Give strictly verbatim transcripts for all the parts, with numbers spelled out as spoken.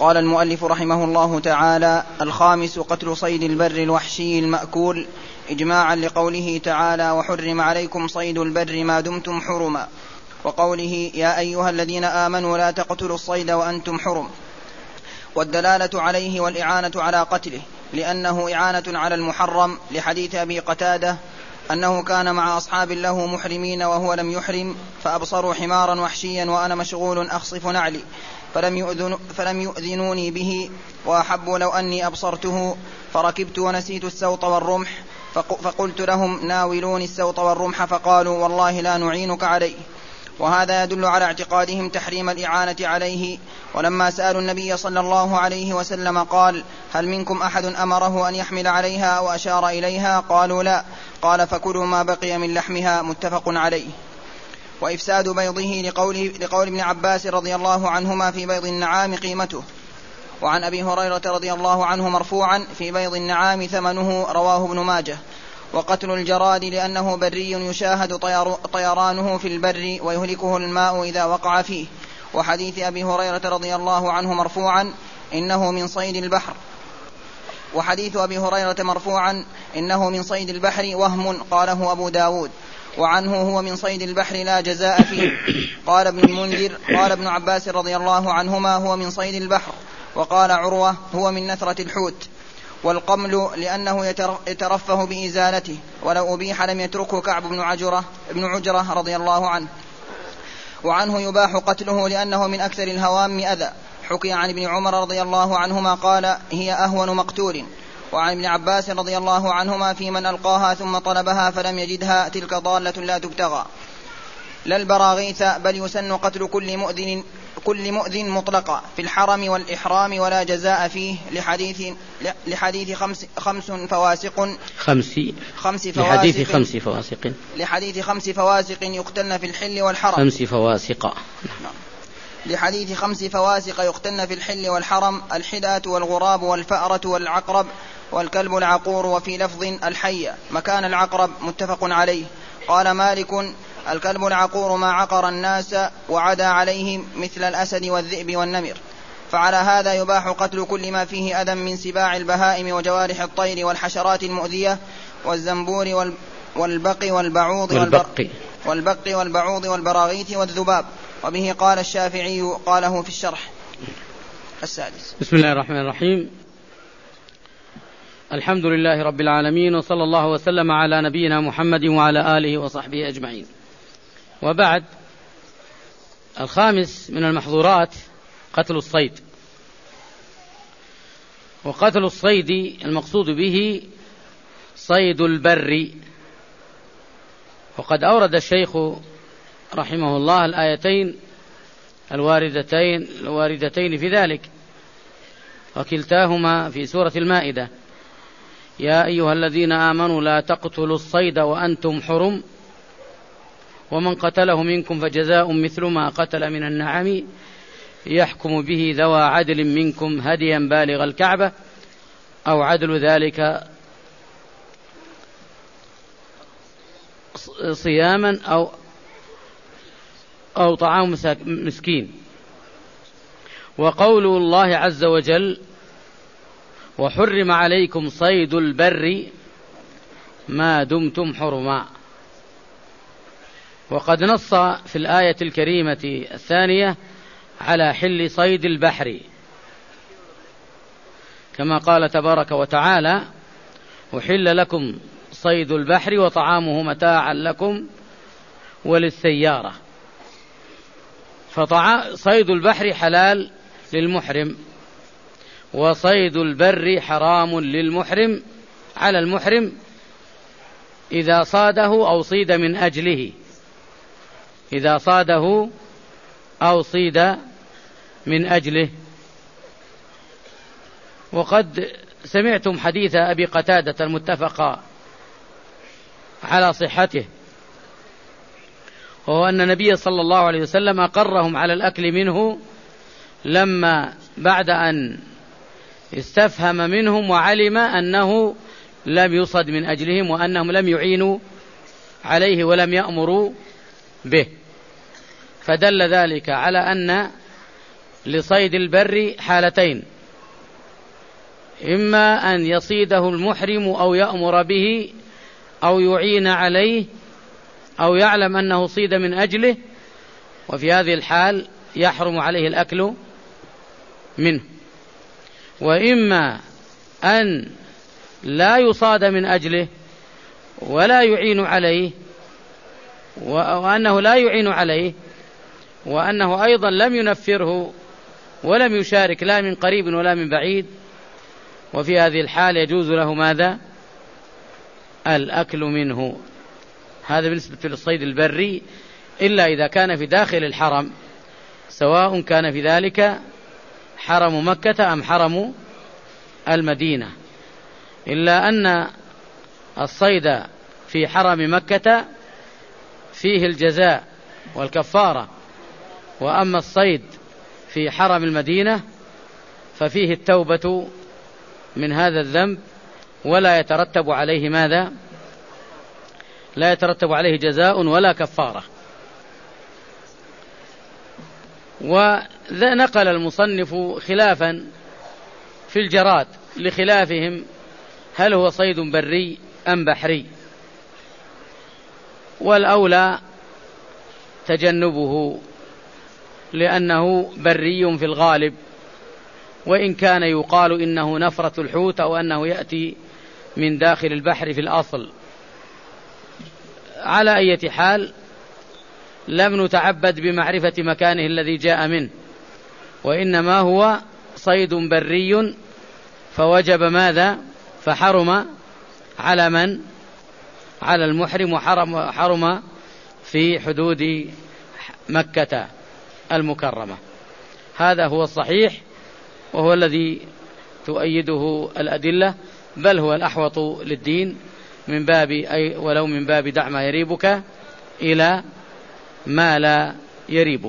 قال المؤلف رحمه الله تعالى: الخامس قتل صيد البر الوحشي المأكول، إجماعا لقوله تعالى: وحرم عليكم صيد البر ما دمتم حرما، وقوله: يا أيها الذين آمنوا لا تقتلوا الصيد وأنتم حرم، والدلالة عليه والإعانة على قتله لأنه إعانة على المحرم، لحديث أبي قتادة أنه كان مع أصحاب له محرمين وهو لم يحرم، فأبصروا حمارا وحشيا وأنا مشغول أخصف نعلي فلم, يؤذن فلم يؤذنوني به، وأحبوا لو أني أبصرته، فركبت ونسيت السوط والرمح، فقلت لهم: ناولوني السوط والرمح، فقالوا: والله لا نعينك عليه. وهذا يدل على اعتقادهم تحريم الإعانة عليه. ولما سألوا النبي صلى الله عليه وسلم قال: هل منكم أحد أمره أن يحمل عليها أو أشار إليها؟ قالوا: لا. قال: فكلوا ما بقي من لحمها، متفق عليه. وإفساد بيضه لقول, لقول ابن عباس رضي الله عنهما: في بيض النعام قيمته. وعن أبي هريرة رضي الله عنه مرفوعا: في بيض النعام ثمنه، رواه ابن ماجه. وقتل الجراد لأنه بري يشاهد طيرانه في البر ويهلكه الماء إذا وقع فيه. وحديث أبي هريرة رضي الله عنه مرفوعا: إنه من صيد البحر. وحديث أبي هريرة مرفوعا: إنه من صيد البحر وهم، قاله أبو داود. وعنه: هو من صيد البحر لا جزاء فيه. قال ابن المنذر: قال ابن عباس رضي الله عنهما: هو من صيد البحر. وقال عروة: هو من نثرة الحوت. والقمل لأنه يترفه بإزالته، ولو أبيح لم يتركه كعب بن عجرة, ابن عجرة رضي الله عنه. وعنه: يباح قتله لأنه من أكثر الهوام أذى. حكي عن ابن عمر رضي الله عنهما قال: هي أهون مقتول. وعن ابن عباس رضي الله عنهما في من ألقاها ثم طلبها فلم يجدها: تلك ضالة لا تبتغى. لا البراغيث، بل يسن قتل كل مؤذن كل مؤذن مطلقا في الحرم والإحرام ولا جزاء فيه، لحديث لحديث خمس خمس فواسق خمس خمس فواسق لحديث خمس فواسق لحديث خمس فواسق يقتلن في الحل والحرم خمس فواسق لحديث خمس فواسق يقتلن في الحل والحرم: الحداة والغراب والفأرة والعقرب والكلب العقور. وفي لفظ: الحية مكان العقرب، متفق عليه. قال مالك: الكلب العقور ما عقر الناس وعدا عليهم، مثل الأسد والذئب والنمر. فعلى هذا يباح قتل كل ما فيه أذى من سباع البهائم وجوارح الطير والحشرات المؤذية والزنبور والبق والبعوض والبق والبق والبعوض والبراغيث والذباب. وبه قال الشافعي، قاله في الشرح. السادس. بسم الله الرحمن الرحيم. الحمد لله رب العالمين، وصلى الله وسلم على نبينا محمد وعلى آله وصحبه أجمعين. وبعد، الخامس من المحظورات قتل الصيد. وقتل الصيد المقصود به صيد البر. وقد أورد الشيخ رحمه الله الآيتين الواردتين الواردتين في ذلك، وكلتاهما في سورة المائدة: يا أيها الذين آمنوا لا تقتلوا الصيد وأنتم حرم، ومن قتله منكم فجزاء مثل ما قتل من النعم، يحكم به ذوى عدل منكم هديا بالغ الكعبة أو عدل ذلك صياما أو أو طعام مسكين. وقول الله عز وجل: وحرم عليكم صيد البر ما دمتم حرما. وقد نص في الآية الكريمة الثانية على حل صيد البحر، كما قال تبارك وتعالى: أحل لكم صيد البحر وطعامه متاعا لكم وللسيارة. فصيد البحر حلال للمحرم، وصيد البر حرام للمحرم على المحرم إذا صاده أو صيد من أجله إذا صاده أو صيد من أجله. وقد سمعتم حديث أبي قتادة المتفق على صحته، وهو أن النبي صلى الله عليه وسلم أقرهم على الأكل منه لما بعد أن استفهم منهم وعلم أنه لم يصد من أجلهم وأنهم لم يعينوا عليه ولم يأمروا به. فدل ذلك على أن لصيد البر حالتين: إما أن يصيده المحرم أو يأمر به أو يعين عليه أو يعلم أنه صيد من أجله، وفي هذه الحال يحرم عليه الأكل منه. وإما أن لا يصاد من أجله ولا يعين عليه، وأنه لا يعين عليه وأنه أيضا لم ينفره ولم يشارك لا من قريب ولا من بعيد، وفي هذه الحال يجوز له ماذا؟ الأكل منه. هذا بالنسبة للصيد البري، إلا إذا كان في داخل الحرم، سواء كان في ذلك حرم مكة أم حرم المدينة، إلا أن الصيد في حرم مكة فيه الجزاء والكفارة، وأما الصيد في حرم المدينة ففيه التوبة من هذا الذنب، ولا يترتب عليه ماذا؟ لا يترتب عليه جزاء ولا كفارة. ونقل المصنف خلافا في الجراد لخلافهم هل هو صيد بري أم بحري، والأولى تجنبه لأنه بري في الغالب، وإن كان يقال إنه نفرة الحوت أو أنه يأتي من داخل البحر في الأصل. على أي حال لم نتعبد بمعرفة مكانه الذي جاء منه، وإنما هو صيد بري، فوجب ماذا؟ فحرم على من؟ على المحرم، وحرم حرم في حدود مكة المكرمة. هذا هو الصحيح، وهو الذي تؤيده الأدلة، بل هو الأحوط للدين من باب أي ولو من باب دع ما يريبك إلى ما لا يريبك.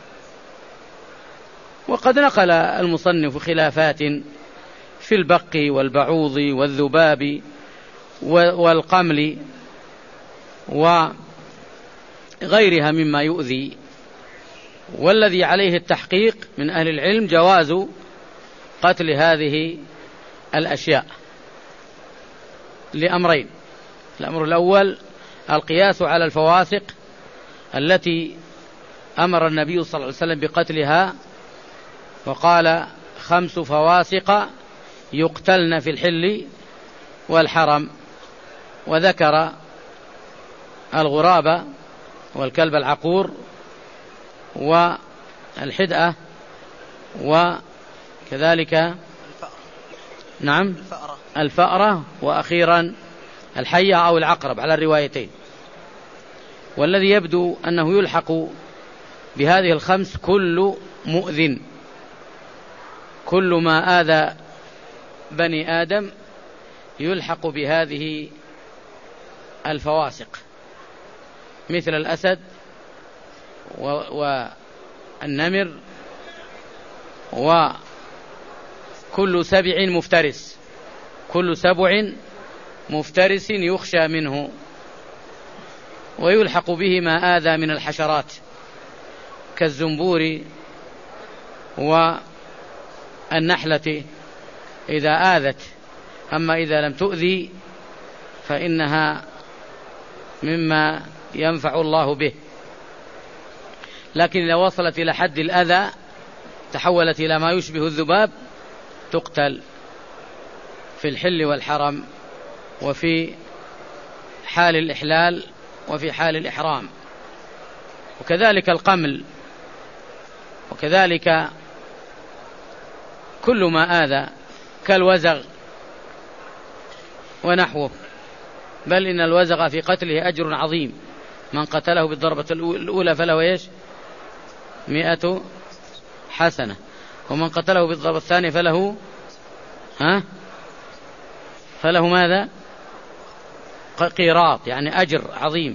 وقد نقل المصنف خلافات في البق والبعوض والذباب والقمل وغيرها مما يؤذي، والذي عليه التحقيق من أهل العلم جواز قتل هذه الأشياء لأمرين: الأمر الأول القياس على الفواسق التي أمر النبي صلى الله عليه وسلم بقتلها، وقال: خمس فواسق يقتلن في الحل والحرم، وذكر الغراب والكلب العقور والحدأة وكذلك نعم الفأرة, الفأرة وأخيرا الحية أو العقرب على الروايتين. والذي يبدو أنه يلحق بهذه الخمس كل مؤذن، كل ما آذى بني آدم يلحق بهذه الفواسق، مثل الأسد والنمر وكل سبع مفترس، كل سبع مفترس يخشى منه. ويلحق به ما آذى من الحشرات كالزنبور والنحلة إذا آذت، أما إذا لم تؤذي فإنها مما ينفع الله به. لكن إذا وصلت إلى حد الأذى تحولت إلى ما يشبه الذباب تقتل في الحل والحرم، وفي حال الإحلال وفي حال الإحرام. وكذلك القمل، وكذلك كل ما آذى كالوزغ ونحوه، بل إن الوزغ في قتله أجر عظيم، من قتله بالضربة الأولى فله إيش؟ مئة حسنة، ومن قتله بالضربة الثانية فله ها فله ماذا؟ قيراط، يعني أجر عظيم.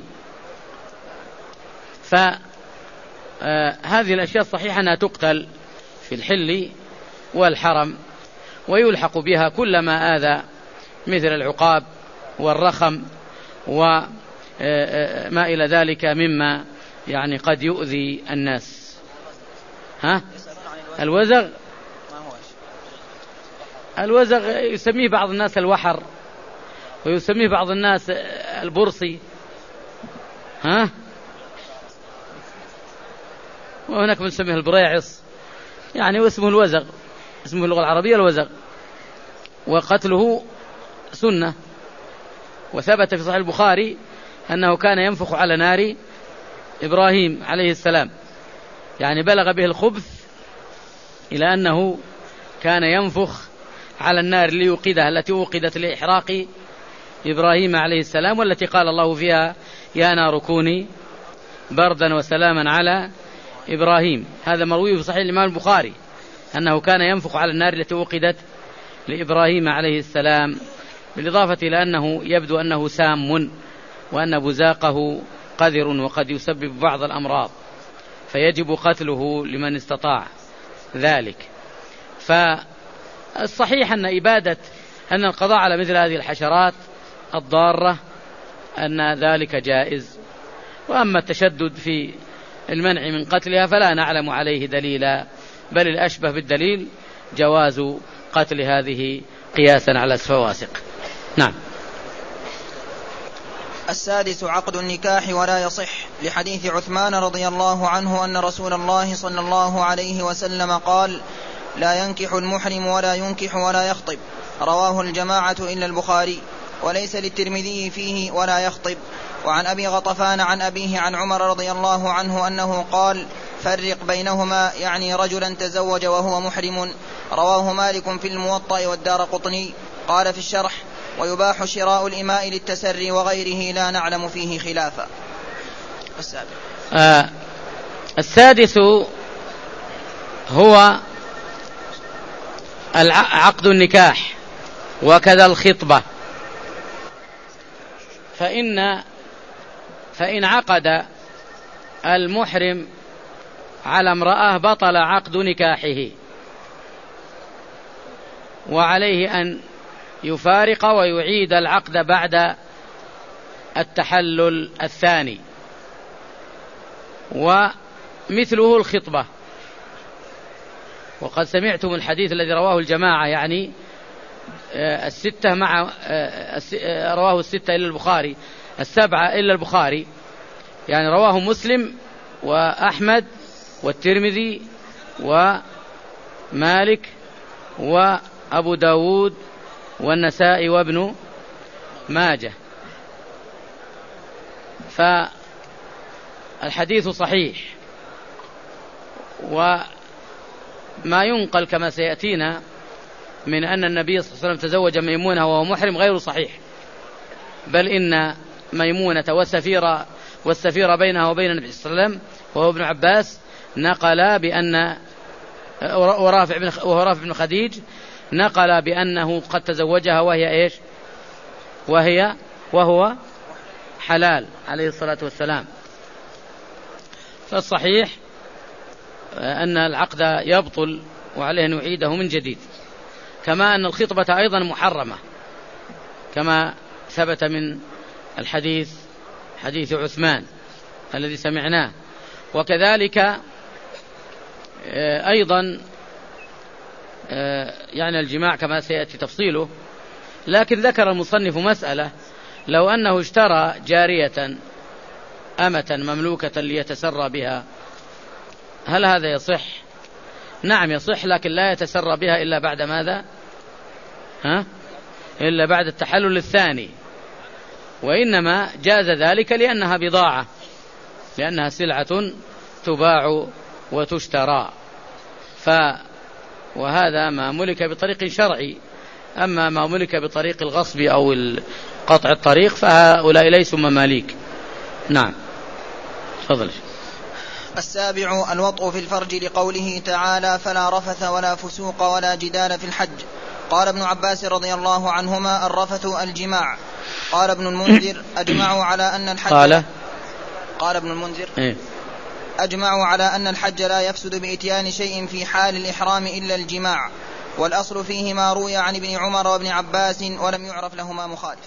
فهذه الأشياء الصحيحة أنها تقتل في الحل والحرم، ويلحق بها كل ما آذى مثل العقاب والرخم وما إلى ذلك مما يعني قد يؤذي الناس. ها؟ الوزغ الوزغ يسميه بعض الناس الوحر، ويسميه بعض الناس البرصي، ها، وهناك من يسميه البريعص، يعني واسمه الوزغ، اسمه اللغة العربية الوزغ. وقتله سنة، وثبت في صحيح البخاري أنه كان ينفخ على نار إبراهيم عليه السلام، يعني بلغ به الخبث إلى أنه كان ينفخ على النار ليوقدها، التي وقدت لإحراق إبراهيم عليه السلام، والتي قال الله فيها يا نار كوني بردا وسلاما على إبراهيم. هذا مروي في صحيح الإمام البخاري أنه كان ينفخ على النار التي وقدت لإبراهيم عليه السلام، بالإضافة إلى أنه يبدو أنه سام، وأن بزاقه قذر وقد يسبب بعض الأمراض، فيجب قتله لمن استطاع ذلك. فالصحيح أن إبادة أن القضاء على مثل هذه الحشرات الضارة أن ذلك جائز، وأما التشدد في المنع من قتلها فلا نعلم عليه دليلا، بل الأشبه بالدليل جواز قتل هذه قياسا على الفواسق. نعم. السادس عقد النكاح ولا يصح، لحديث عثمان رضي الله عنه أن رسول الله صلى الله عليه وسلم قال لا ينكح المحرم ولا ينكح ولا يخطب، رواه الجماعة إلا البخاري، وليس للترمذي فيه ولا يخطب. وعن أبي غطفان عن أبيه عن عمر رضي الله عنه أنه قال فرق بينهما، يعني رجلا تزوج وهو محرم، رواه مالك في الموطأ والدارقطني. قال في الشرح ويباح شراء الإماء للتسري وغيره، لا نعلم فيه خلافا. السادس آه السادس هو عقد النكاح وكذا الخطبة، فإن فإن عقد المحرم على امرأة بطل عقد نكاحه، وعليه أن يفارق ويعيد العقد بعد التحلل الثاني. ومثله الخطبة، وقد سمعتم الحديث الذي رواه الجماعة، يعني الستة مع رواه الستة إلا البخاري، السبعة إلا البخاري، يعني رواه مسلم وأحمد والترمذي ومالك وأبو داود والنسائي وابن ماجه. فالحديث صحيح، وما ينقل كما سيأتينا من أن النبي صلى الله عليه وسلم تزوج ميمونة وهو محرم غير صحيح، بل إن ميمونة والسفيرة والسفيرة بينها وبين النبي صلى الله عليه وسلم وهو ابن عباس نقل بأن ورافع بن وهو رافع بن خديج نقل بأنه قد تزوجها وهي إيش وهي وهو حلال عليه الصلاة والسلام. فالصحيح أن العقد يبطل وعليه أن يعيده من جديد، كما أن الخطبة أيضا محرمة كما ثبت من الحديث حديث عثمان الذي سمعناه. وكذلك أيضا يعني الجماع كما سيأتي تفصيله. لكن ذكر المصنف مسألة، لو أنه اشترى جارية أمة مملوكة ليتسرى بها، هل هذا يصح؟ نعم يصح، لكن لا يتسرى بها إلا بعد ماذا؟ ها؟ إلا بعد التحلل الثاني، وإنما جاز ذلك لأنها بضاعة، لأنها سلعة تباع وتشترى. ف وهذا ما ملك بطريق شرعي. أما ما ملك بطريق الغصب أو قطع الطريق فهؤلاء ليسوا مماليك. نعم تفضل. السابع الوطء في الفرج، لقوله تعالى فلا رفث ولا فسوق ولا جدال في الحج. قال ابن عباس رضي الله عنهما الرفث الجماع. قال ابن المنذر أجمعوا على أن الحج قال قال ابن المنذر إيه؟ أجمعوا على أن الحج لا يفسد بإتيان شيء في حال الإحرام إلا الجماع، والأصل فيه ما روي عن ابن عمر وابن عباس ولم يعرف لهما مخالف.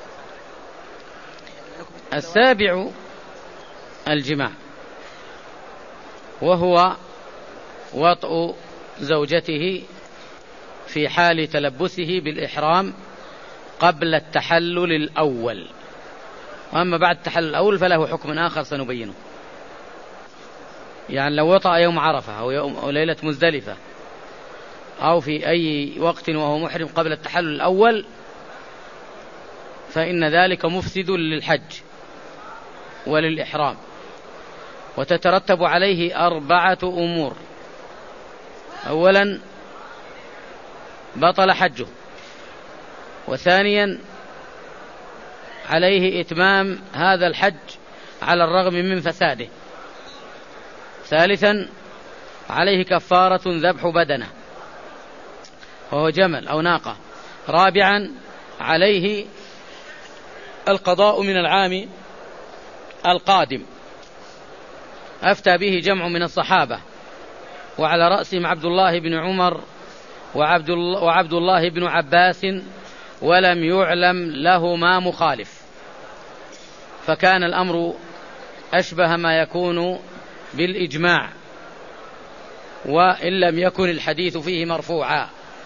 السابع الجماع، وهو وطء زوجته في حال تلبسه بالإحرام قبل التحلل الأول. وأما بعد التحلل الأول فله حكم آخر سنبينه. يعني لو وطأ يوم عرفة أو, يوم أو ليلة مزدلفة أو في أي وقت وهو محرم قبل التحلل الأول فإن ذلك مفسد للحج وللإحرام، وتترتب عليه أربعة أمور. أولا بطل حجه، وثانيا عليه إتمام هذا الحج على الرغم من فساده، ثالثا عليه كفارة ذبح بدنه وهو جمل أو ناقة، رابعا عليه القضاء من العام القادم. أفتى به جمع من الصحابة، وعلى رأسهم عبد الله بن عمر وعبد الله, وعبد الله بن عباس، ولم يعلم لهما مخالف، فكان الأمر أشبه ما يكون بالإجماع، وإن لم يكن الحديث فيه مرفوعا.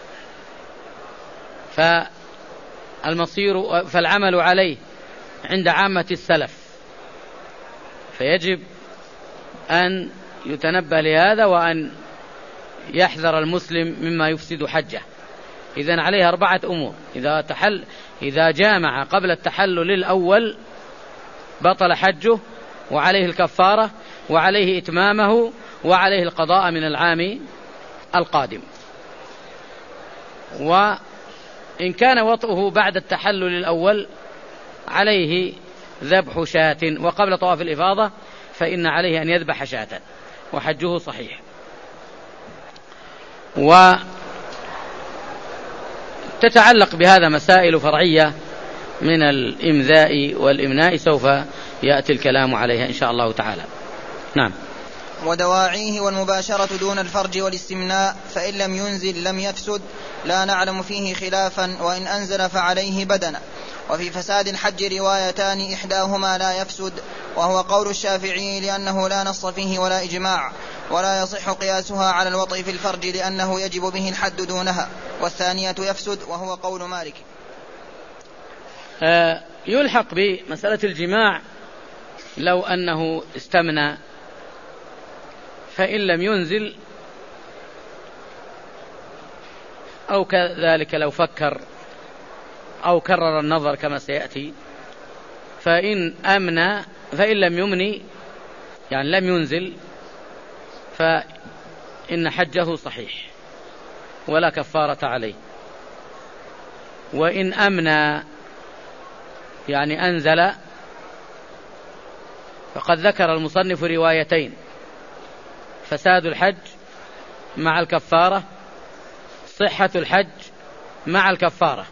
فالمصير فالعمل عليه عند عامة السلف، فيجب أن يتنبه لهذا وأن يحذر المسلم مما يفسد حجه. إذن عليه أربعة أمور: إذا تحل إذا جامع قبل التحلل الأول بطل حجه، وعليه الكفارة، وعليه إتمامه، وعليه القضاء من العام القادم. وإن كان وطئه بعد التحلل الأول عليه ذبح شاة، وقبل طواف الإفاضة فإن عليه أن يذبح شاة وحجه صحيح. وتتعلق بهذا مسائل فرعية من الإمذاء والإمناء سوف يأتي الكلام عليها إن شاء الله تعالى. نعم. ودواعيه والمباشرة دون الفرج والاستمناء، فإن لم ينزل لم يفسد، لا نعلم فيه خلافا، وإن أنزل فعليه بدنا. وفي فساد الحج روايتان، إحداهما لا يفسد وهو قول الشافعي لأنه لا نص فيه ولا إجماع، ولا يصح قياسها على الوطء في الفرج لأنه يجب به الحد دونها، والثانية يفسد وهو قول مالك. آه يلحق بمسألة الجماع لو أنه استمنى فإن لم ينزل، أو كذلك لو فكر أو كرر النظر كما سيأتي، فإن أمنى فإن لم يمني يعني لم ينزل فإن حجه صحيح ولا كفارة عليه. وإن أمنى يعني أنزل، فقد ذكر المصنف روايتين: فساد الحج مع الكفارة، صحة الحج مع الكفارة.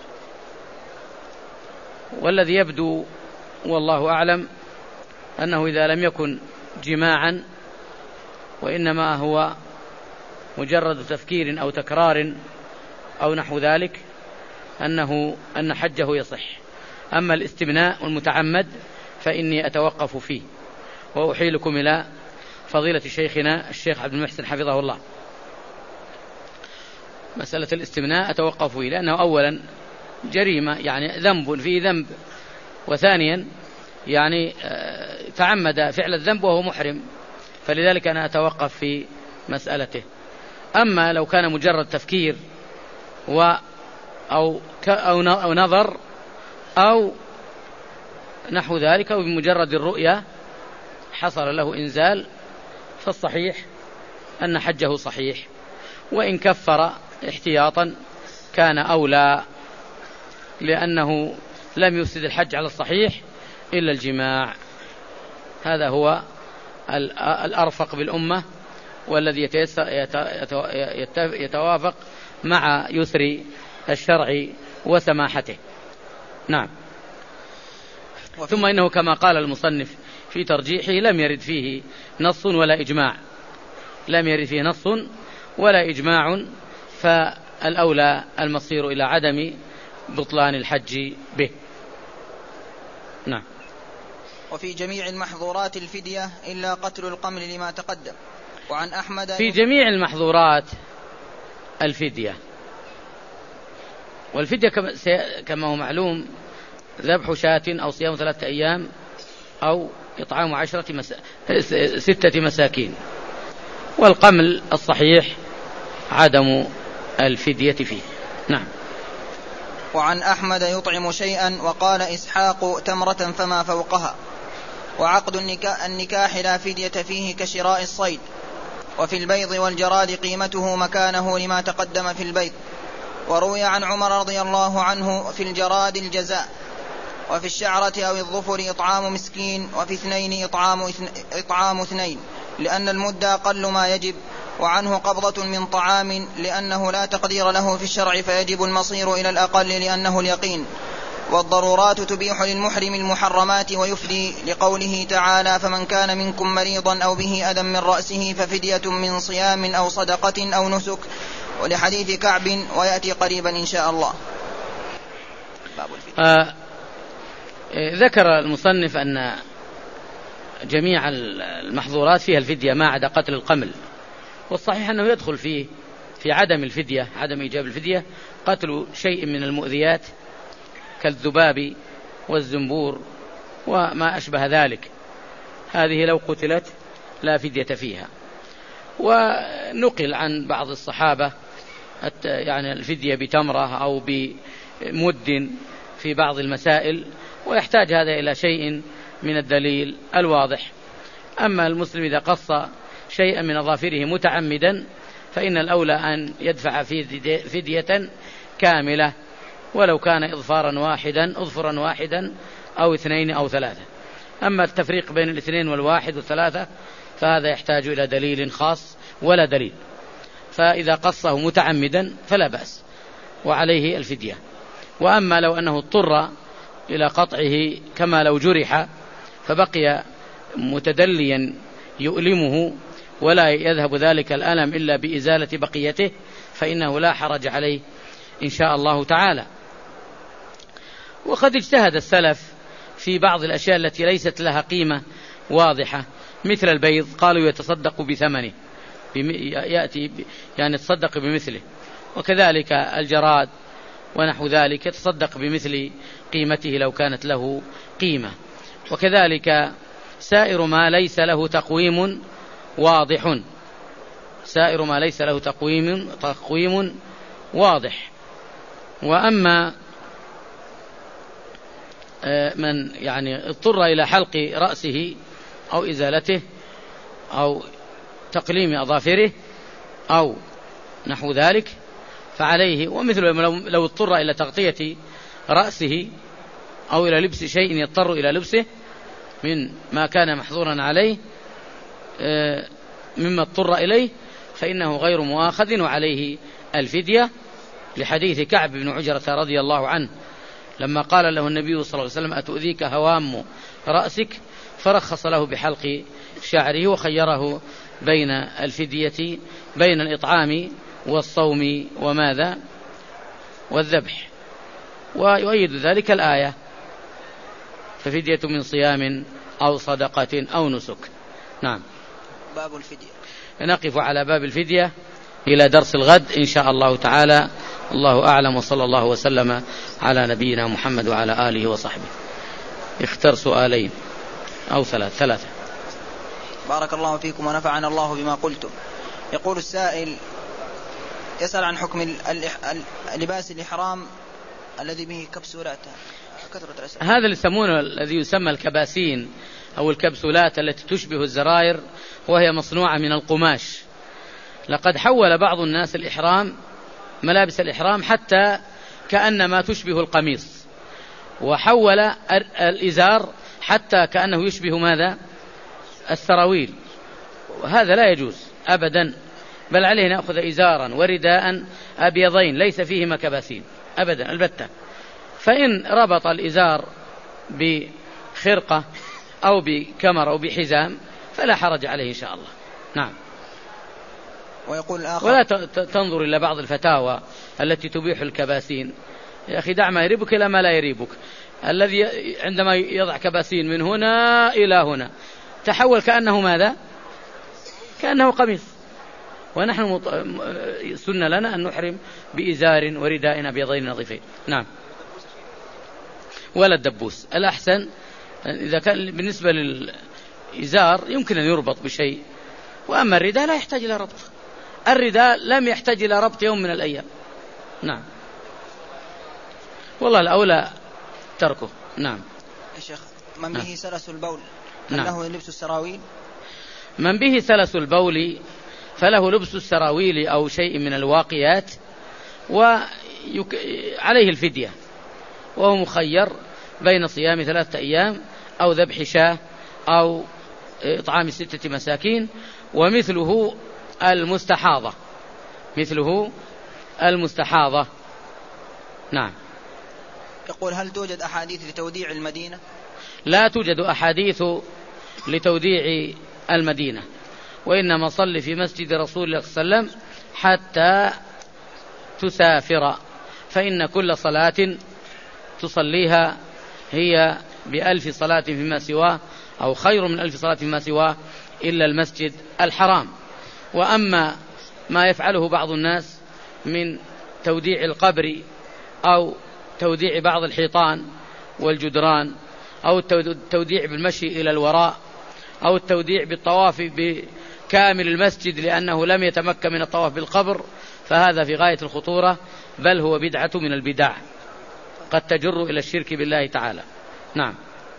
والذي يبدو والله أعلم أنه إذا لم يكن جماعا وإنما هو مجرد تفكير أو تكرار أو نحو ذلك أنه أن حجه يصح. أما الاستمناء والمتعمد فإني أتوقف فيه، وأحيلكم إلى فضيلة شيخنا الشيخ عبد المحسن حفظه الله. مسألة الاستمناء أتوقف فيه لأنه أولا جريمة، يعني ذنب فيه ذنب، وثانيا يعني تعمد فعل الذنب وهو محرم، فلذلك أنا أتوقف في مسألته. أما لو كان مجرد تفكير و أو أو نظر أو نحو ذلك، أو بمجرد الرؤية حصل له إنزال، فالصحيح أن حجه صحيح، وإن كفر احتياطا كان أولى، لأنه لم يفسد الحج على الصحيح إلا الجماع. هذا هو الأرفق بالأمة، والذي يتوافق مع يسر الشرع وسماحته. نعم. ثم إنه كما قال المصنف في ترجيحه لم يرد فيه نص ولا إجماع، لم يرد فيه نص ولا إجماع، فالأولى المصير إلى عدم بطلان الحج به. نعم. وفي جميع المحظورات الفدية إلا قتل القمل لما تقدم. وعن أحمد في جميع المحظورات الفدية، والفدية كما هو معلوم ذبح شاة أو صيام ثلاثة أيام أو إطعام عشرة مسا... ستة مساكين، والقمل الصحيح عدم الفدية فيه. نعم. وعن أحمد يطعم شيئا، وقال إسحاق تمرة فما فوقها. وعقد النكاح لا فدية فيه كشراء الصيد. وفي البيض والجراد قيمته مكانه لما تقدم في البيض. وروي عن عمر رضي الله عنه في الجراد الجزاء، وفي الشعرة أو الظفر إطعام مسكين، وفي اثنين إطعام, إطعام اثنين لأن المد أقل ما يجب. وعنه قبضة من طعام لأنه لا تقدير له في الشرع فيجب المصير إلى الأقل لأنه اليقين. والضرورات تبيح للمحرم المحرمات ويفدي، لقوله تعالى فمن كان منكم مريضا أو به أذى من رأسه ففدية من صيام أو صدقة أو نسك، ولحديث كعب ويأتي قريبا إن شاء الله. باب الفدية. آه ذكر المصنف أن جميع المحظورات فيها الفدية ما عدا قتل القمل، والصحيح أنه يدخل فيه في عدم الفدية، عدم إيجاب الفدية، قتل شيء من المؤذيات كالذباب والزنبور وما أشبه ذلك، هذه لو قتلت لا فدية فيها. ونقل عن بعض الصحابة يعني الفدية بتمرة أو بمد في بعض المسائل، ويحتاج هذا إلى شيء من الدليل الواضح. أما المسلم إذا قص شيئا من أظافره متعمدا فإن الأولى أن يدفع فدية كاملة، ولو كان إظفارا واحدا أظفرا واحدا أو اثنين أو ثلاثة. أما التفريق بين الاثنين والواحد والثلاثة فهذا يحتاج إلى دليل خاص ولا دليل، فإذا قصه متعمدا فلا بأس وعليه الفدية. وأما لو أنه اضطر إلى قطعه كما لو جرح فبقي متدليا يؤلمه ولا يذهب ذلك الألم إلا بإزالة بقيته فإنه لا حرج عليه إن شاء الله تعالى. وقد اجتهد السلف في بعض الأشياء التي ليست لها قيمة واضحة، مثل البيض قالوا يتصدق بثمنه، يأتي يعني يتصدق بمثله، وكذلك الجراد ونحو ذلك يتصدق بمثل قيمته لو كانت له قيمة، وكذلك سائر ما ليس له تقويم واضح، سائر ما ليس له تقويم تقويم واضح. وأما من يعني اضطر إلى حلق رأسه أو إزالته أو تقليم أظافره أو نحو ذلك فعليه، ومثل لو اضطر إلى تغطية رأسه أو إلى لبس شيء يضطر إلى لبسه من ما كان محظورا عليه مما اضطر إليه فإنه غير مؤاخذ وعليه الفدية، لحديث كعب بن عجرة رضي الله عنه لما قال له النبي صلى الله عليه وسلم أتؤذيك هوام رأسك، فرخص له بحلق شعره وخيره بين الفدية بين الإطعام والصوم وماذا والذبح، ويؤيد ذلك الآية ففدية من صيام أو صدقة أو نسك. نعم. باب الفدية. نقف على باب الفدية إلى درس الغد إن شاء الله تعالى. الله أعلم، وصلى الله وسلم على نبينا محمد وعلى آله وصحبه. اختر سؤالين أو ثلاث ثلاثة. بارك الله فيكم ونفعنا الله بما قلتم. يقول السائل يسأل عن حكم لباس الإحرام الذي به كبسولات. هذا اللي يسمونه الذي يسمى الكباسين أو الكبسولات التي تشبه الزراير وهي مصنوعة من القماش. لقد حول بعض الناس الإحرام ملابس الإحرام حتى كأنما تشبه القميص، وحول الإزار حتى كأنه يشبه ماذا السراويل، وهذا لا يجوز أبدا، بل عليه نأخذ إزارا ورداء أبيضين ليس فيهما كباسين أبدا البتة. فإن ربط الإزار بخرقة أو بكمر أو بحزام فلا حرج عليه إن شاء الله. نعم. ويقول الآخر ولا تنظر إلى بعض الفتاوى التي تبيح الكباسين، يا أخي دع ما يريبك إلى ما لا يريبك. الذي عندما يضع كباسين من هنا إلى هنا تحول كأنه ماذا كأنه قميص. ونحن مط... سنة لنا أن نحرم بإزار ورداء أبيضين نظيفين. نعم. ولا الدبوس الأحسن إذا كان بالنسبة للإزار يمكن أن يربط بشيء، وأما الرداء لا يحتاج إلى ربط. الرداء لم يحتاج إلى ربط يوم من الأيام. نعم. والله الأولى تركه. نعم. يا شيخ، من به نعم. سلس البول هل نعم. له لبس السراويل؟ من به سلس البول فله لبس السراويل أو شيء من الواقيات، وعليه الفدية، وهو مخير بين صيام ثلاثة أيام أو ذبح شاة أو إطعام ستة مساكين. ومثله المستحاضة، مثله المستحاضة. نعم. يقول هل توجد أحاديث لتوديع المدينة؟ لا توجد أحاديث لتوديع المدينة، وإنما صل في مسجد رسول الله صلى الله عليه وسلم حتى تسافر، فإن كل صلاة تصليها هي بألف صلاة فيما سواه أو خير من ألف صلاة فيما سواه إلا المسجد الحرام. وأما ما يفعله بعض الناس من توديع القبر أو توديع بعض الحيطان والجدران أو التوديع بالمشي إلى الوراء أو التوديع بالطواف بكامل المسجد لأنه لم يتمكن من الطواف بالقبر، فهذا في غاية الخطورة، بل هو بدعة من البدع قد تجر إلى الشرك بالله تعالى. نعم.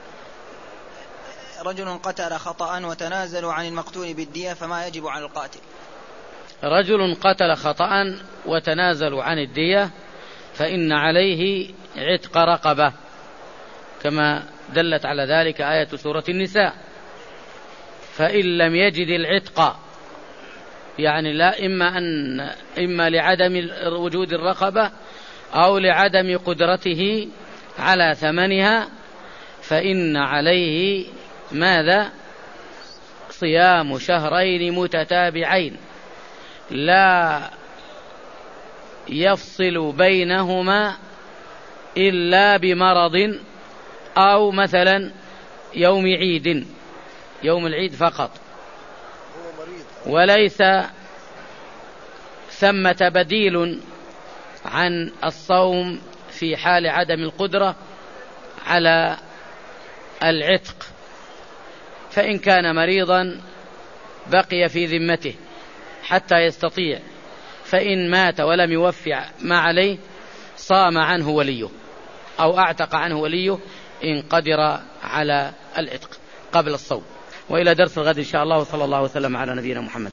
رجل قتل خطأ وتنازلوا عن المقتول بالدية، فما يجب على القاتل؟ رجل قتل خطأ وتنازلوا عن الدية فإن عليه عتق رقبة، كما دلت على ذلك آية سورة النساء. فإن لم يجد العتق، يعني لا إما, أن إما لعدم وجود الرقبة أو لعدم قدرته على ثمنها، فإن عليه ماذا؟ صيام شهرين متتابعين لا يفصل بينهما إلا بمرض، أو مثلا يوم عيد، يوم العيد فقط، وليس ثمة بديل عن الصوم في حال عدم القدرة على العتق. فإن كان مريضا بقي في ذمته حتى يستطيع، فإن مات ولم يوفي ما عليه صام عنه وليه أو أعتق عنه وليه إن قدر على العتق قبل الصوم. وإلى درس الغد إن شاء الله، وصلى الله وسلم على نبينا محمد.